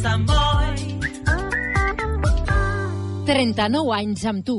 Sant Boi. 39 anys amb tu.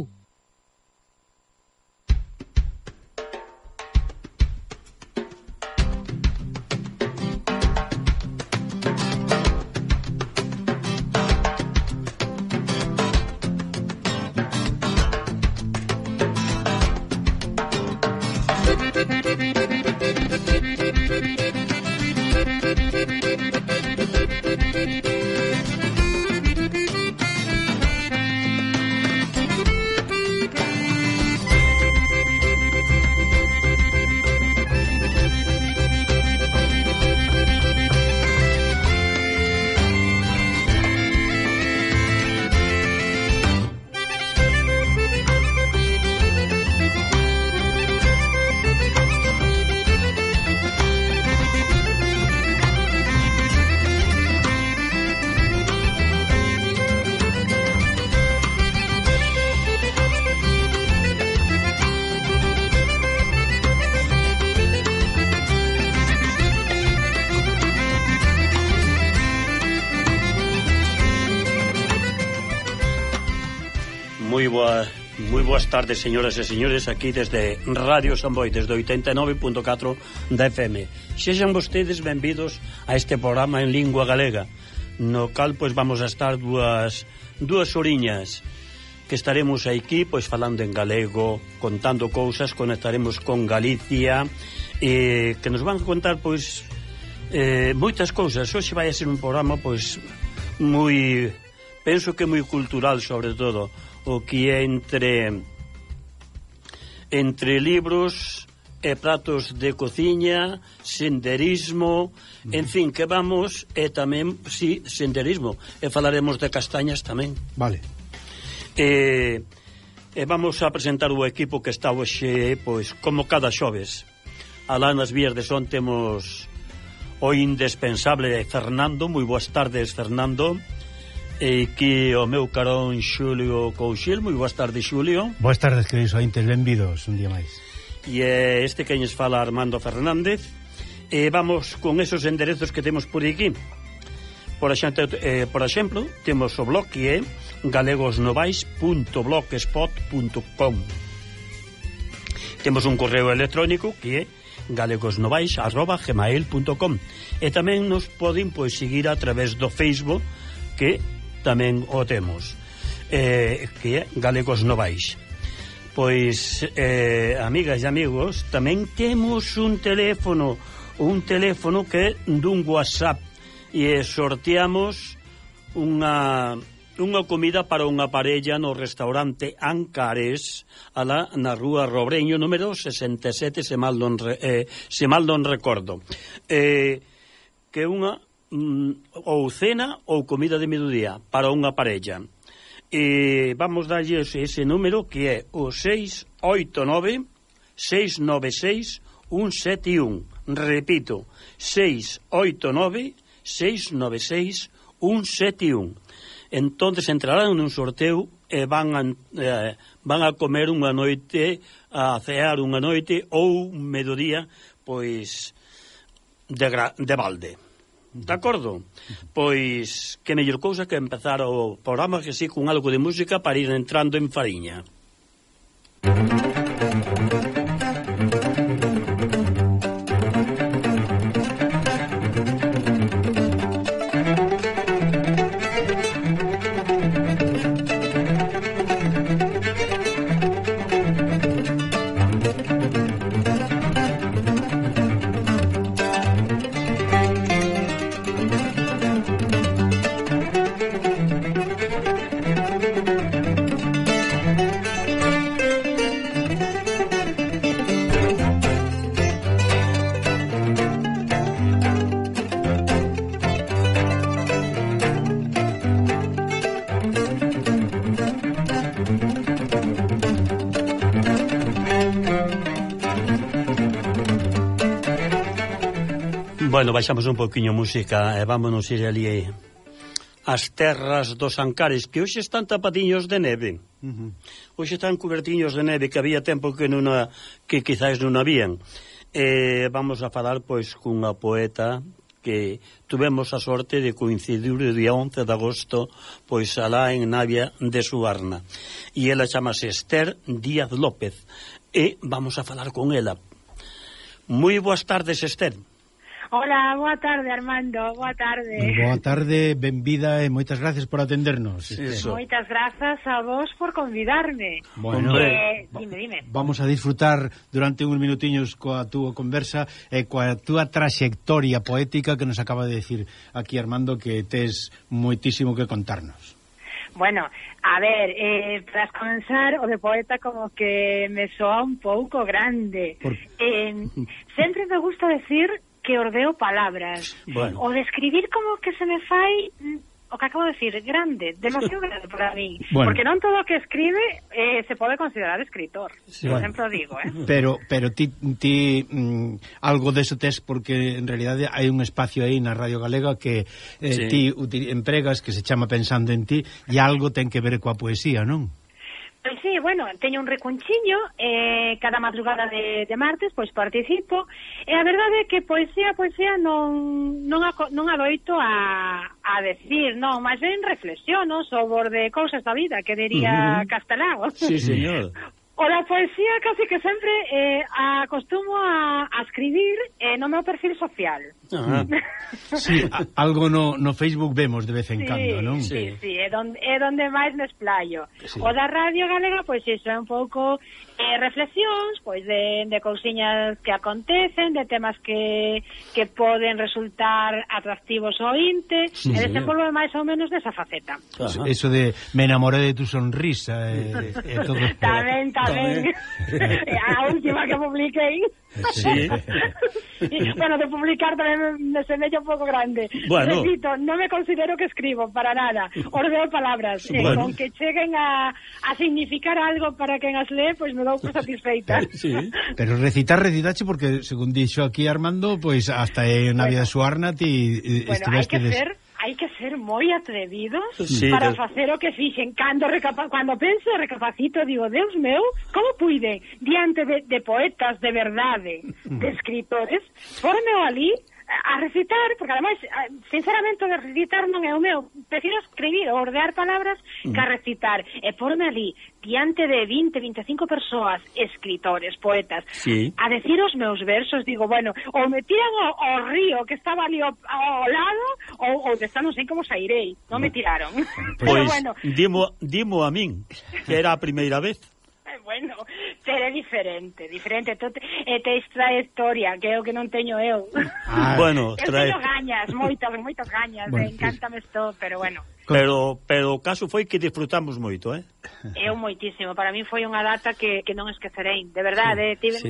Moi boas tardes, señoras e señores, aquí desde Radio Sant Boi, desde 89.4 da FM. Sexan vostedes benvidos a este programa en lingua galega, no cal pois vamos a estar dúas horiñas que estaremos aquí pois falando en galego, contando cousas, conectaremos con Galicia, que nos van a contar pois moitas cousas. Hoxe vai a ser un programa pois moi, penso que moi cultural, sobre todo o que é entre libros e pratos de cociña, senderismo, en fin, que vamos, e tamén, si, senderismo, e falaremos de castañas tamén. Vale. E vamos a presentar o equipo que está hoxe, pois, como cada xoves. Alá nas vías de son temos o indispensable Fernando. Moi boas tardes, Fernando. E que o meu carón Xulio Couchil. Moi boas tardes, Xulio. Boas tardes, queridos ointes, benvidos un día máis. E este que nos fala Armando Fernández. E vamos con esos enderezos que temos por aquí. Por exemplo, temos o blog que é galegosnovais.blogspot.com. Temos un correo electrónico que é galegosnovais@gmail.com. E tamén nos poden pois seguir a través do Facebook, que tamén o temos, que é Galegos Novais. Pois, amigas e amigos, tamén temos un teléfono que é dun WhatsApp, e sorteamos unha comida para unha parella no restaurante Ancares, alá na rúa Robreño, número 67, se mal non recordo, que é unha ou cena ou comida de mediodía para unha parella. E vamos darlle ese número, que é o 689-696-171. Repito, 689-696-171. Entonces entrarán nun sorteo e van a comer unha noite, a cear unha noite ou un mediodía, pois de balde. De acordo? Pois que mellor cousa que empezar o programa que sí con algo de música para ir entrando en fariña. Bueno, baixamos un poquinho música e vámonos ir ali as terras dos Ancares, que hoxe están tapadiños de neve. Hoxe están cubertiños de neve, que había tempo que quizás non habían. Vamos a falar pois cunha poeta que tuvemos a sorte de coincidir o día 11 de agosto pois alá en Navia de Suarna, e ela chamase Esther Díaz López e vamos a falar con ela. Moi boas tardes, Esther. Hola, boa tarde, Armando, boa tarde. Boa tarde, benvida e moitas gracias por atendernos. Moitas grazas a vos por convidarme. Bueno, dime. Vamos a disfrutar durante uns minutiños coa túa conversa e coa túa traxectoria poética que nos acaba de decir aquí Armando, que tes moitísimo que contarnos. Bueno, a ver, para comenzar, o de poeta como que me soa un pouco grande. Sempre me gusta decir que ordeo palabras. Bueno. O de escribir como que se me fai, o que acabo de decir, grande, demasiado grande para mí. Bueno. Porque non todo o que escribe se pode considerar escritor. Sí. Por exemplo, digo, Pero ti algo deso tes, porque en realidade hai un espacio aí na Radio Galega que sí, ti empregas, que se chama Pensando en ti, e algo ten que ver coa poesía, non? Pois sí, bueno, teño un recunchiño, cada madrugada de martes, pois participo, e a verdade é que poesía non adoito a decir, non, máis ben reflexiono sobre cousas da vida, que diría Castelao. Sí, señor. O da poesía casi que sempre acostumo a escribir no meu perfil social. Sí, algo no Facebook vemos de vez en cando, non? Sí, é donde máis me esplaio. Sí. O da Radio Galega, pois iso é un pouco reflexións, pois de cousiñas que acontecen, de temas que poden resultar atractivos ao ointe, Sí, e desenvolve máis ou menos desa faceta. Eso de me enamoré de tu sonrisa e todo. Tamén. A última que publiquei. Sí. Bueno, de publicar tamén me semella un pouco grande. Bueno. Repito, non me considero que escribo para nada. Ordeo palabras. Bueno. Con que cheguen a significar algo para quen as lee, pois me dou por satisfeita. Sí. Pero recitache porque, según dixo aquí Armando, pois hasta en Navia de Suarna ti estiveste... Hai que ser moi atrevidos Sí, para facer o que fixen. Cando penso e recapacito, digo, Deus meu, como puide, diante de poetas de verdade, de escritores, formeo ali a recitar, porque ademais, sinceramente, o de recitar non é o meu. Prefiro escribir ou ordear palabras que a recitar. E porme ali, diante de 20, 25 persoas, escritores, poetas, Sí. a decir os meus versos, digo, bueno, ou me tiran ao río que estaba ali ao lado, ou desta non sei como sairei. Non me tiraron. Pero Pois, bueno, dimo a min, que era a primeira vez. bueno, pero é diferente. E tes trayectoria, que é o que non teño eu. Bueno, Eu teño gañas, moitas gañas, Bueno, encántame isto, pero bueno. Pero o caso foi que disfrutamos moito, Eu moitísimo, para mí foi unha data que non esquecerei, de verdade, Sí.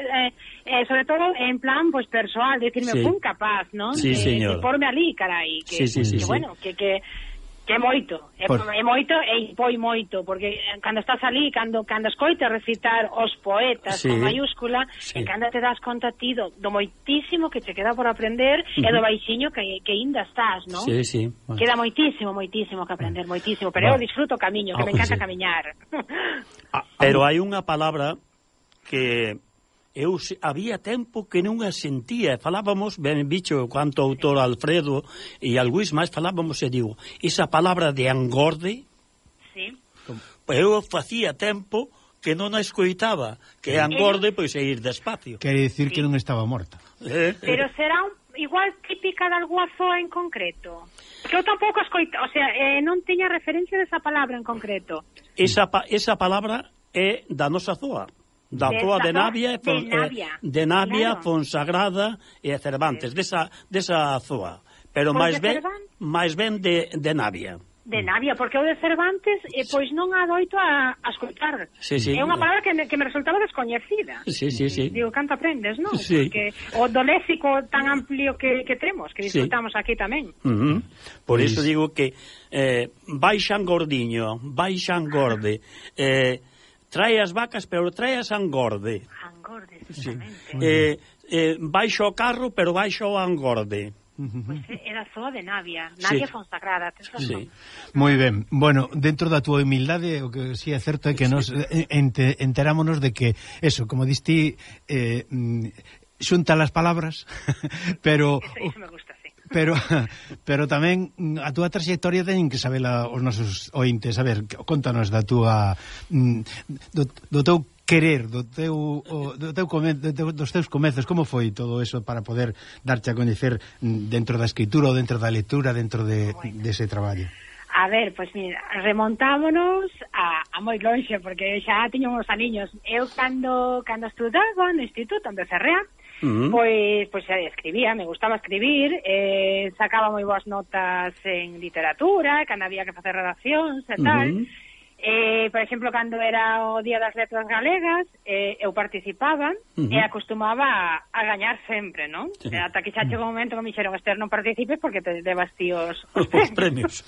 sobre todo en plan pois persoal, decirme, Sí. fun capaz, non? Sí, señor. De porme ali, carai, que Sí. bueno, que é moito, é moito e impoi moito, porque cando estás ali, cando escoitas recitar os poetas Sí. con mayúscula, Sí. e cando te das conta ti do moitísimo que te queda por aprender e do baixiño que ainda estás, non? Sí. Bueno. Queda moitísimo que aprender, moitísimo, pero eu disfruto o camiño, que me encanta sí. camiñar. Pero hai unha palabra que había tempo que non a sentía. Falábamos, ben bicho, cuanto autor Alfredo e algúis máis falábamos, e digo, esa palabra de engorde, Sí. eu facía tempo que non a escoitaba, que engorde, pois é ir despacio. Quere dicir que non estaba morta. Pero será igual típica de algunha zoa en concreto? Que eu tampouco escoito, o sea, non teña referencia desa palabra en concreto. Esa palabra é da nosa zoa. Da zoa de Navia, claro. Fonsagrada e Cervantes, desa zoa. Pero máis ben de Navia. De Navia, porque o de Cervantes pois non adoito a escoitar. Sí. É unha palabra que me resultaba descoñecida. Sí. Digo, canto aprendes, non? Sí. Porque o do léxico tan amplio que temos, que disfrutamos aquí tamén. Por iso digo que baixan gordiño, baixan gorde, trae as vacas, pero trae as angorde. Angorde, exactamente. Baixo o carro, pero baixo o angorde. Pois era a zoa de Navia, Sí. Fonsagrada, tes razón. Sí. Moi ben. Bueno, dentro da túa humildade, o que sí é certo é que nos enterámonos de que, eso, como diste, xunta las palabras, pero Eso me gusta, sí. pero tamén a túa trayectoria teñen que sabela os nosos ointes. A ver, contanos da túa do teu querer, dos teus comezos, como foi todo eso para poder darche a coñecer dentro da escritura ou dentro da lectura, dentro dese traballo? A ver, pois mira, remontámonos a moi lonxe, porque xa tiño uns aniños. Eu cando estudaba no instituto, en Becerrea, pois escribía, me gustaba escribir, sacaba moi boas notas en literatura, cando había que facer redaccións e tal. Por exemplo, cando era o Día das Letras Galegas, eu participaba e acostumaba a gañar sempre, non? Ata que xa chegou un momento que me dixeron, Esther, non participes porque te debas ti os premios.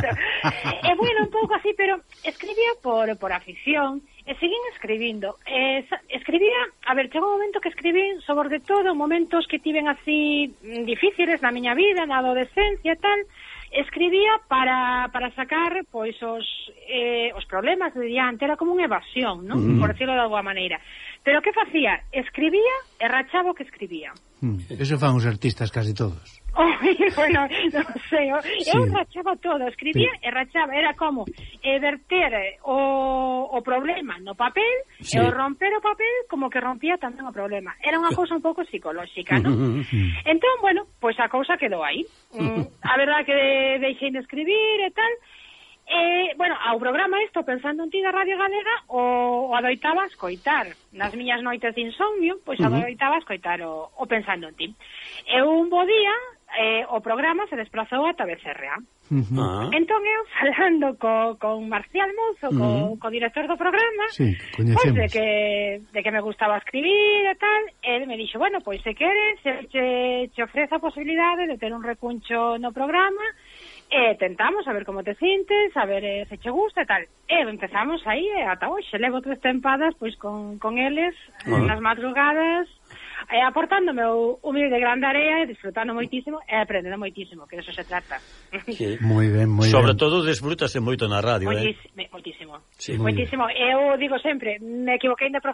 E bueno, un pouco así, pero escribía por afición e seguín escribindo. Escribía, a ver, chegou un momento que escribín sobre todo momentos que tiven así difíciles na miña vida, na adolescencia e tal. Escribía para sacar pois os problemas de diante, era como unha evasión, non? Por decirlo de alguma maneira. Pero que facía? Escribía e rachaba o que escribía. Eso fan os artistas casi todos. Bueno, non sei, eu rachaba todo, escribía e rachaba, era como verter o problema no papel e o romper o papel como que rompía tamén o problema. Era unha cousa un pouco psicolóxica, non? Entón, bueno, pois a cousa quedou aí. A verdade que deixei de escribir e tal. Bueno, ao programa isto, Pensando en ti, da Radio Galega, o adoitaba escoitar nas miñas noites de insomnio, pois adoitaba escoitar o Pensando en ti. E un bo día o programa se desplazou ata Becerrea. Entón eu, falando con Marcial Mouzo, co director do programa, pois de que me gustaba escribir e tal, ele me dixo, bueno, pois se queres, te ofrece a posibilidade de ter un recuncho no programa, e tentamos a ver como te sintes, a ver se che gusta e tal. E empezamos aí ata hoxe, levo 3 tempadas pois con eles nas madrugadas, aportándome o humilde grande area e disfrutando moitísimo e aprendendo moitísimo, que de eso se trata. Sí. Moi ben, moi ben. Sobre todo desfrútase moito na radio, moitísimo. Sí. Moitísimo. Eu digo sempre, me equivoquei de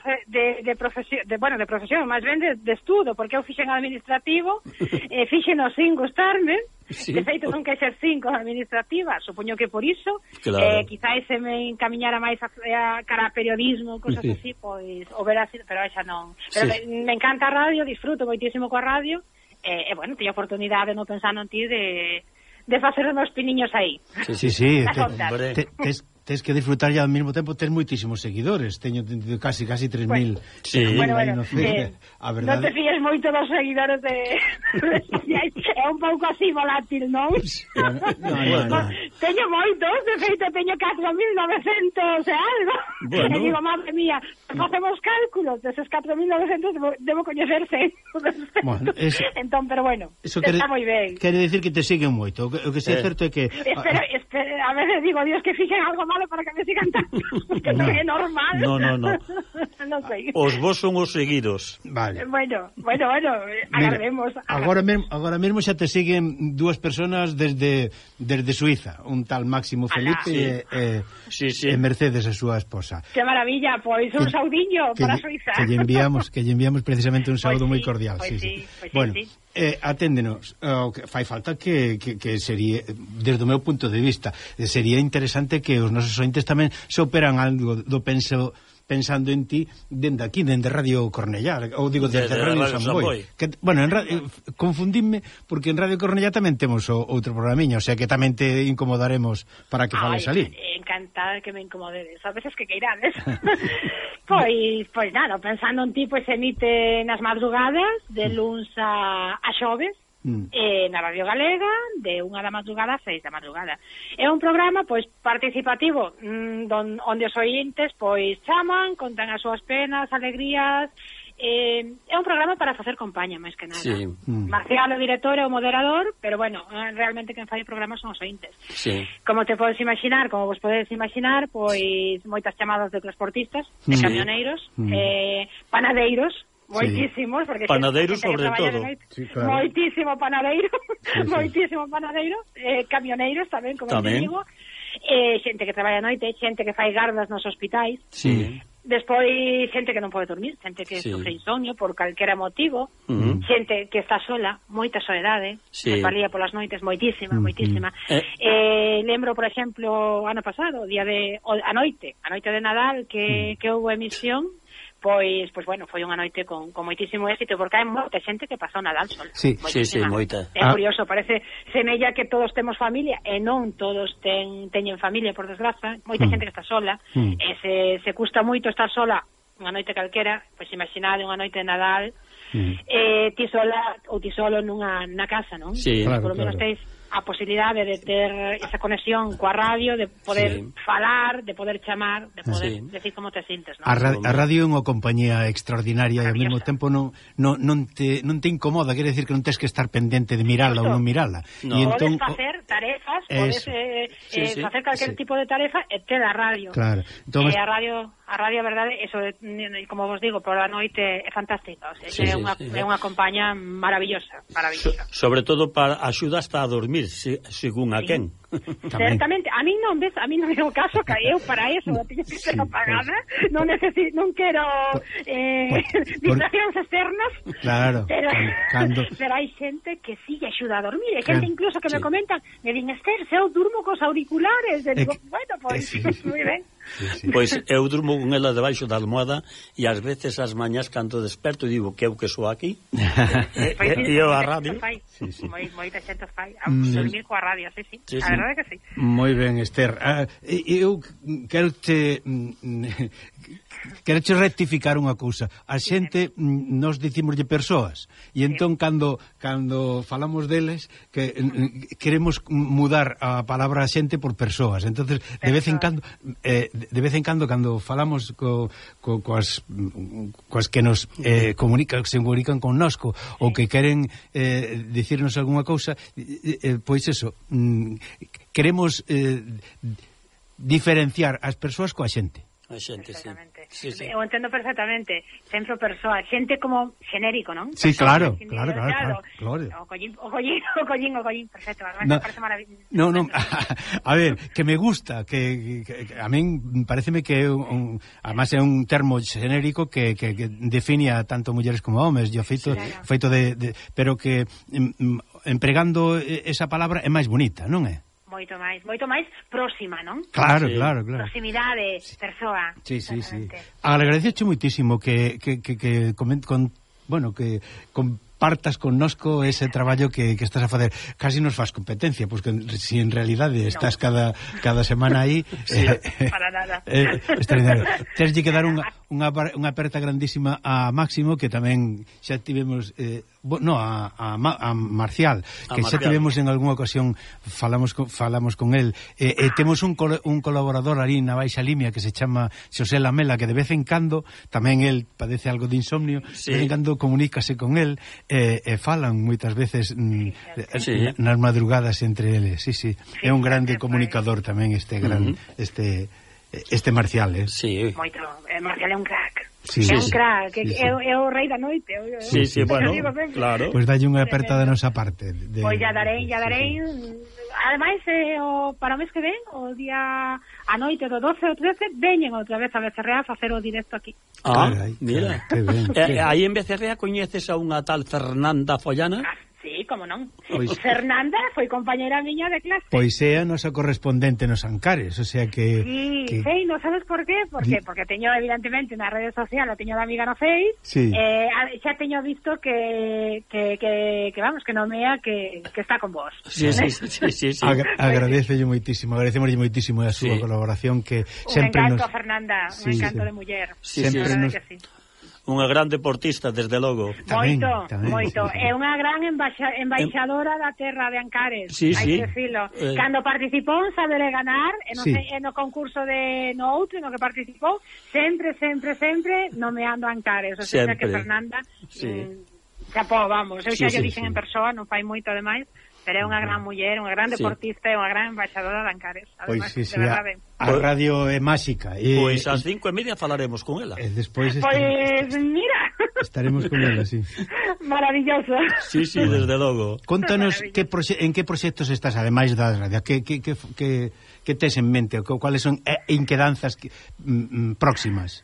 profesión, máis ben de estudo, porque eu fixen administrativo, fixeno sin gustarme. Sí. De feito, non que ser 5 administrativa, supoño que por iso, quizás se me encamiñara máis a cara a periodismo, cosas así, pois, o ver así, pero xa non. Pero me encanta a radio, disfruto moitísimo coa radio, e bueno, teño oportunidade no Pensando en ti de facer os meus piniños aí. Sí. Tes que disfrutar ya ao mesmo tempo, tes moitísimos seguidores, teño casi 3.000. Sí. Bueno, a verdade... non te fíes moito dos seguidores de... é un pouco así volátil, non? No. Teño moitos, de feito teño 4.900 e algo. Bueno. E digo, madre mía, facemos cálculos deses 4.900, debo coñecer 100. Bueno, entón, pero bueno, está moi ben. Quere dicir que te siguen moito. O que é certo é que... Espera, a veces digo, Dios, que fixen algo malo para que me sigan tanto, que non é normal. No. Non sei. Os vos son os seguidos. Vale. Bueno, agardemos. Agora mesmo xa te siguen 2 personas desde Suiza, un tal Máximo Felipe e Mercedes, a súa esposa. Que maravilla, pois un saudiño para Suiza. Que lle enviamos precisamente un saúdo moi cordial. Sí. Bueno, aténdenos, fai falta que sería, desde o meu punto de vista, sería interesante que os nosos ointes tamén se operan algo do Pensando en ti dende aquí, dende Radio Cornellá, ou digo dende Radio Samboy. Que, bueno, confundíme porque en Radio Cornellá tamén temos outro programiño, o sea que tamén te incomodaremos para que fales ali. Encantada que me incomodedes, a veces que irades. Pois nada, Pensando en ti, pois emite nas madrugadas de luns a xoves, na Radio Galega, de 1 da madrugada a 6 da madrugada. É un programa pois participativo, onde os ointes pois chaman, contan as súas penas, alegrías. É un programa para facer compañía, máis que nada. Sí. Marcial, o director, é o moderador, pero bueno, realmente quen fai o programa son os ointes. Sí. Como vos podedes imaginar, pois moitas chamadas de transportistas, de camioneiros, panadeiros, moitísimos, porque panadeiros sobre todo. Sí, claro. Moitísimo panadeiro, moitísimo panadeiro, camioneiros tamén, como te digo, xente que traballa a noite, xente que fai gardas nos hospitais. Sí. Despois, xente que non pode dormir, xente que sofre insomnio por calquera motivo, xente que está sola, moita soledade, me valía polas noites, moitísima. Lembro, por exemplo, ano pasado, a noite de Nadal, que houve emisión, pois bueno, foi unha noite con moitísimo éxito, porque hai moita xente que pasou Nadal sola. Sí, moita. É curioso, parece semella que todos temos familia, e non todos teñen familia, por desgraza, moita xente que está sola, e se custa moito estar sola unha noite calquera, pois imaginade unha noite de Nadal, ti sola ou ti solo na casa, non? Sí, claro, por lo menos teis a posibilidade de ter esa conexión coa radio, de poder falar, de poder chamar, de poder decir como te sintes, non? A radio é unha compañía extraordinaria e ao mesmo tempo non te incomoda, quere decir que non tens que estar pendente de mirala ou non mirala. Podes facer tarefas, podes facer calquer tipo de tarefa e te da radio. Claro. E a radio, a verdade, eso, como vos digo, por a noite é fantástica, o sea, é unha compañía maravillosa. Sobre todo para axuda hasta a dormir, según a quen. Certamente, a mí non é o caso, que eu para eso teño que ser apagada, non quero distraccións externas. Claro. Pero hai xente que sí axuda a dormir, e xente incluso que me comentan, me din, Esther, se eu durmo cos auriculares, e digo, bueno, pois, moi ben. Pois eu durmo con ela debaixo da almohada e ás veces as mañás cando desperto digo que eu que sou aquí e eu a radio. Moita xente fai dormir coa radio, sí. A verdade que sí. Moi ben, Esther. Eu quero te rectificar unha cousa. A xente nos dicimoslle persoas e entón cando falamos deles que queremos mudar a palabra a xente por persoas. Entonces de vez en cando cando falamos coas que nos se comunican connosco ou que queren dicirnos algunha cousa, pois eso, queremos diferenciar as persoas coa xente. A xente, sí. Eu entendo perfectamente. Sempre persoa, xente como xenérico, non? Sí, claro. O collín, perfecto. Parece maravilloso. No, a ver, que me gusta, que a min pareceme que además é un termo xenérico que define a tanto mulleres como homes, e o feito pero que empregando esa palabra é máis bonita, non é? Moito máis próxima, non? Claro. Proximidade, persoa. Sí. Agradececho moitísimo que compartas connosco ese traballo que estás a facer. Casi nos faz competencia, porque si en realidade estás cada semana aí, para nada. Extraordinario. Teslle que dar unha aperta grandísima a Máximo, que tamén xa tivemos a Marcial, que xa tivemos en algunha ocasión, falamos con el, temos un colaborador ali na Baixa Limia que se chama Xosé Lamela, que de vez en cando tamén el padece algo de insomnio, de vez en cando comunícase con el e falan moitas veces nas madrugadas entre eles. Sí. É un grande comunicador tamén este Marcial, Sí. Moito, Marcial é un crack. Sí, é un crack, é o rei da noite. Sí, bueno, claro. Pois dalle unha aperta da nosa parte. Pois ya darei. Ademais, para o mes que ven, o día a noite do 12 ou 13, veñen outra vez a Becerrea a facer o directo aquí. Mira. Aí en Becerrea coñeces a unha tal Fernanda Follana? Sí, como non. Fernanda foi compañera miña de clase. Pois é a nosa correspondente nos Ancares, o sea que... Sí, non sabes por qué? Porque teño, evidentemente, na rede social, a teño de amiga no Face, xa teño visto que vamos, que nomea que está con vos. Sí. Agradecemoslle moitísimo a súa colaboración, que sempre nos... Un encanto, Fernanda, un encanto de muller. Sempre nos... Unha gran deportista, desde logo. Moito. É unha gran embaixadora da terra de Ancares. Hai que decirlo. Cando participou en Saber e Ganar, no concurso no outro, no que participou, sempre nomeando Ancares. O sea, que Fernanda, chapó, vamos. Eu xa lle dixen en persoa, non fai moito ademais, pero é unha gran muller, unha gran deportista e unha gran embaixadora de Ancares. Además, de verdade. A radio é máxica. Pois ás 5:30 falaremos con ela. Despois mira. Estaremos con ela, sí. Maravilloso. Sí, desde logo. Contanos en que proxectos estás, ademais da radio, que tes en mente, cuáles son inquedanzas próximas?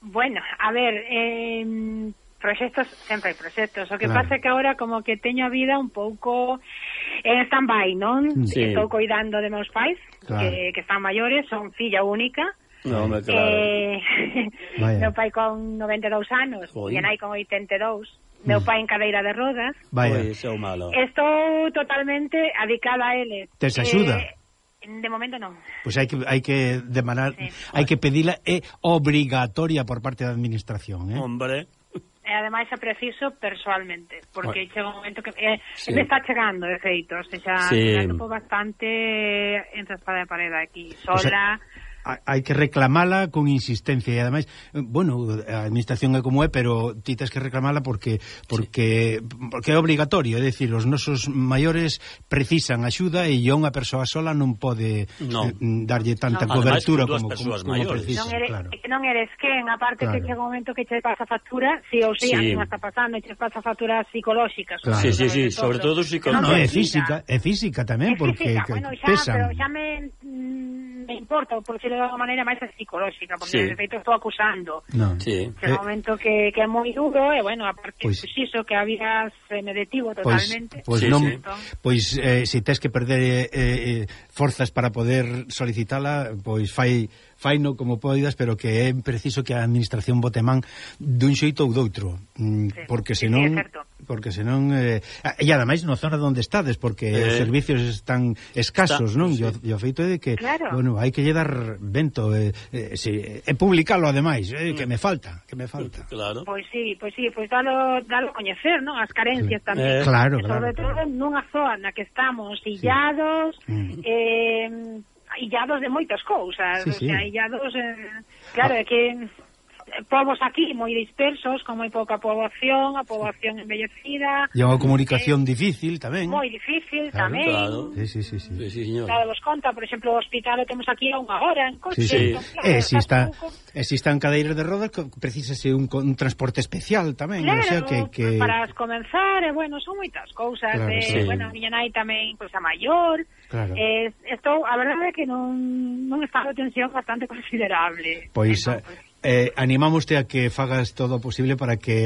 Bueno, a ver, proxectos, sempre hai proxectos. O que pasa é que agora como que teño a vida un pouco en stand-by, non? Sí. Estou cuidando de meus pais, que están maiores, son filla única. No, me claro. Meu pai con 92 anos, e nai con 82. Meu pai en cadeira de rodas. Vaya. Pois é o malo. Estou totalmente adicada a ele. Tes axuda? De momento non. Pois hai que demanar, hai que pedila, é obrigatoria por parte da administración, Hombre. E ademais é preciso persoalmente, porque chega un momento que me está chegando, de feito, o sea, me atopo bastante entre espada e parede aquí, sola. Hai que reclamala con insistencia e ademais, bueno, a administración é como é, pero ti tens que reclamala porque é obrigatorio, é dicir, os nosos maiores precisan axuda e unha persoa sola non pode darlle tanta cobertura como precisa, claro. Non eres quen, aparte que chega un momento que che pasa factura, si ou si a mí me está pasando, che pasa factura psicolóxica. Sí, sobre todo psicolóxica. No, é física tamén, porque pesan. Pero xa me importa, por decirlo de alguma maneira, máis psicolóxica, porque de feito estou acusando. Chega un momento que é moi duro, e bueno, aparte, iso que a vida se me detivo totalmente. Pois se tes que perder forzas para poder solicitala, pois faino como poidas, pero que é preciso que a administración bote man dun xeito ou doutro, porque senón e ademais na zona onde estades, porque os servicios están escasos, non? E o feito é de que, bueno, hai que lle dar vento e publicalo ademais, que me falta. Claro. Pois dalo a coñecer, non? As carencias tamén. Claro. Sobre todo nunha zona na que estamos illados, illados de moitas cousas, o sea, illados, claro, é que povos aquí moi dispersos, con moi pouca poboación, a poboación envellecida. E unha comunicación difícil tamén. Moi difícil tamén. Claro. Sí, señor. Claro, vos conta, por exemplo, o hospital o temos aquí a 1 hora en coche. Si está en cadeiras de rodas, precisase un transporte especial tamén. Claro, o sea, que para comenzar, bueno, son moitas cousas. Bueno, a miña nai tamén, pois, a maior. Claro. A verdade é que non está de tensión bastante considerable. Pois animámoste a que fagas todo o posible para que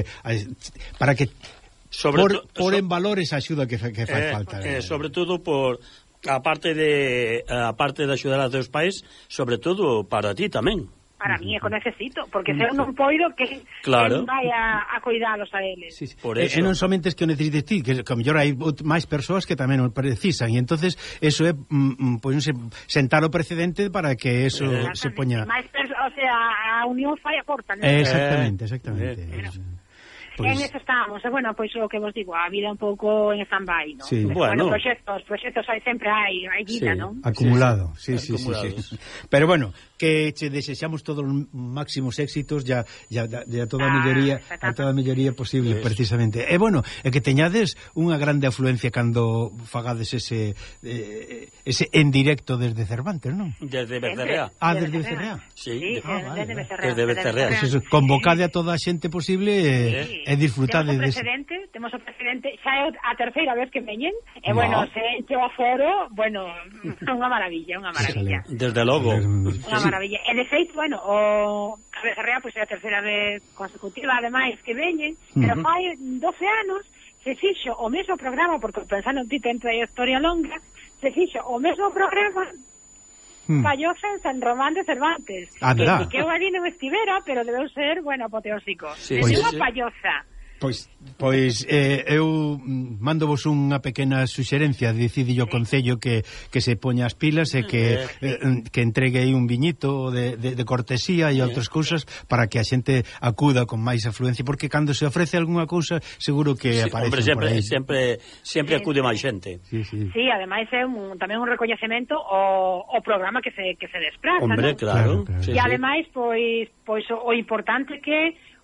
por en valor esa axuda que fai falta. Sobre todo por a parte de axudar a teus pais, sobre todo para ti tamén. Para mí é que necesito, porque se eu non poido que vai a cuidalos a eles. Por eso. E non somente es que o necesites ti, que mellor hai máis persoas que tamén o precisan, e entonces eso é sentar o precedente para que eso se poña. O sea, a unión fai a forza, non? Exactamente. En eso estamos, bueno, pois o que vos digo, a vida un pouco en stand-by, non? Sí. Bueno, proxectos sempre hai vida, non? Acumulado, sí. Pero bueno, que che desexamos todos os máximos éxitos ya toda a melloría posible, precisamente. E bueno, é que teñades unha grande afluencia cando fagades ese en directo desde Cervantes, non? Desde Becerrea. Desde Becerrea. Sí, desde Becerrea. Desde Becerrea. Convocade a toda a xente posible e disfrutade temos o precedente, xa é a terceira vez que veñen, e bueno, se enche o aforo, bueno, unha maravilla. Desde logo. Unha maravilla. E de feito, bueno, o Becerrea pois é a terceira vez consecutiva, ademais, que veñen, pero fai 12 anos se fixo o mesmo programa, porque pensando en ti dentro da historia longa, se fixo o mesmo programa Palloza en San Román de Cervantes. Que eu ali non estivera, pero debeu ser, bueno, apoteósico. Unha Palloza. Pois eu mándovos unha pequena suxerencia, decide o Concello que se poña as pilas e que entregue aí un viñito de cortesía e outras cousas para que a xente acuda con máis afluencia, porque cando se ofrece algunha cousa seguro que aparece por aí. Sempre acude máis xente. Sí, ademais é tamén un recoñecemento o programa que se desplaza, Hombre, claro. E ademais, pois o importante que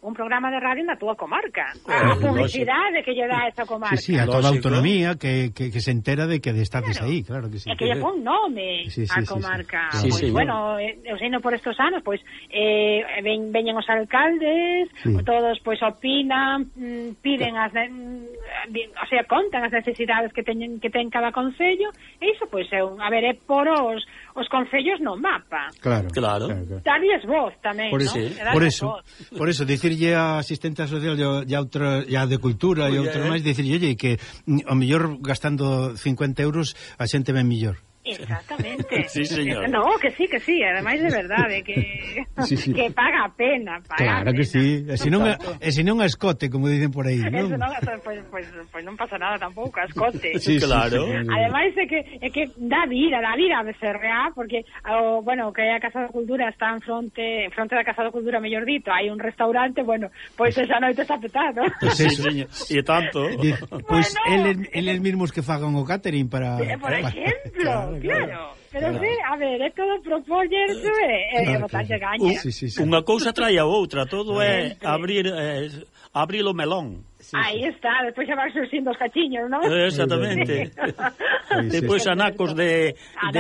un programa de radio na túa comarca. A publicidade que lle dá esa comarca. Sí, a toda a autonomía que se entera de que estades aí, claro que sí. E que lle pon nome a comarca. Sí, Pois, bueno, eu sei por estos anos, pois, veñen os alcaldes, todos, pois, opinan, piden o sea, contan as necesidades que ten cada concello, e iso, pois, é é por os concellos no mapa. Claro. Darías voz tamén, por eso, por eso, dicirlle a asistente social e a de cultura e outro máis, dicirlle, oye, que ao mellor gastando 50 euros a xente ven millor. Exactamente. Sí, señor. No, que sí, ademais de verdade que que paga a pena, claro que sí. E se non a escote, como dicen por aí, non? Eso non, pues non pasa nada tampouco, a escote. Sí, claro. Ademais é que dá vida a BCRA, porque que a Casa da Cultura está en fronte da Casa da Cultura, mellor dito, hai un restaurante, pois esa noite está petado. Sí, señor. E tanto. Pois eles mesmos que fagan o catering para por exemplo. Claro, pero sí, a ver, é todo propollerse e botarse gaña. Unha cousa trae a outra, todo é abrir o melón. Aí está, despois xa van surxindo os cachiños, non? Exactamente. Depois anacos de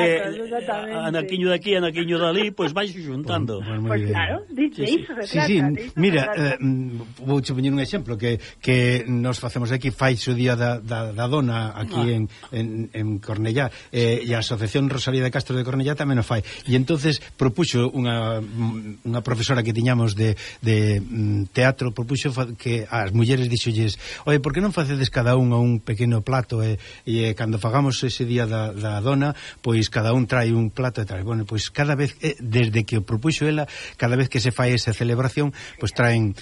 anaquiño de aquí, anaquiño de ali, pois vais xuntando. Pois claro, dice iso se trata. Mira, vou che poñer un exemplo que nos facemos aquí, fai o día da dona aquí en Cornellá, e a Asociación Rosalía de Castro de Cornellá tamén o fai. E entonces propuxo unha profesora que tiñamos de teatro, propuxo que as mulleres dixolles, oye, por que non facedes cada un a un pequeno plato e cando fagamos ese día da dona, pois cada un trae un plato e tal. Bueno, pois cada vez, desde que o propuxo ela, cada vez que se fai esa celebración, pois traen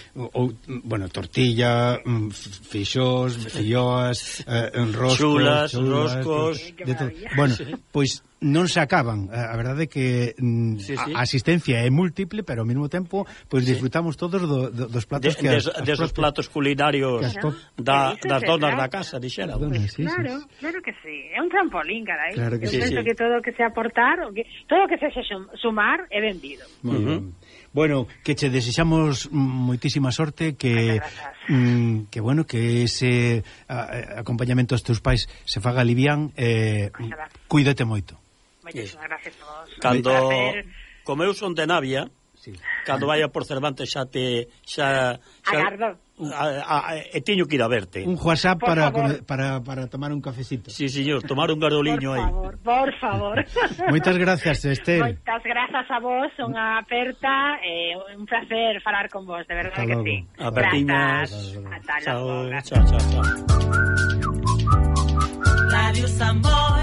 tortilla, fixós, filloas, roscos, roscos, de todo. Bueno, pois non se acaban. A verdade é que a asistencia é múltiple, pero ao mesmo tempo pois disfrutamos todos dos platos desos platos culinarios das donas da casa, dixera. Claro que sí. É un trampolín, carai. Claro que eu penso que todo o que se aportar, todo o que se sumar é benvido. Bueno, que che desexamos moitísima sorte, que ese acompañamento aos teus pais se faga livián, cuídate moito. Moitísimas gracias a vos. Cando, como eu son de Navia, cando vaya por Cervantes agardo. E teño que ir a verte. Un WhatsApp para tomar un cafecito. Sí, señor, tomar un garoliño aí. Por favor. Moitas gracias, Esther. Moitas grazas a vos, unha aperta, un placer falar con vos, de verdade que sí. Apertiñas. Ata logo. Chao. Radio Samboy.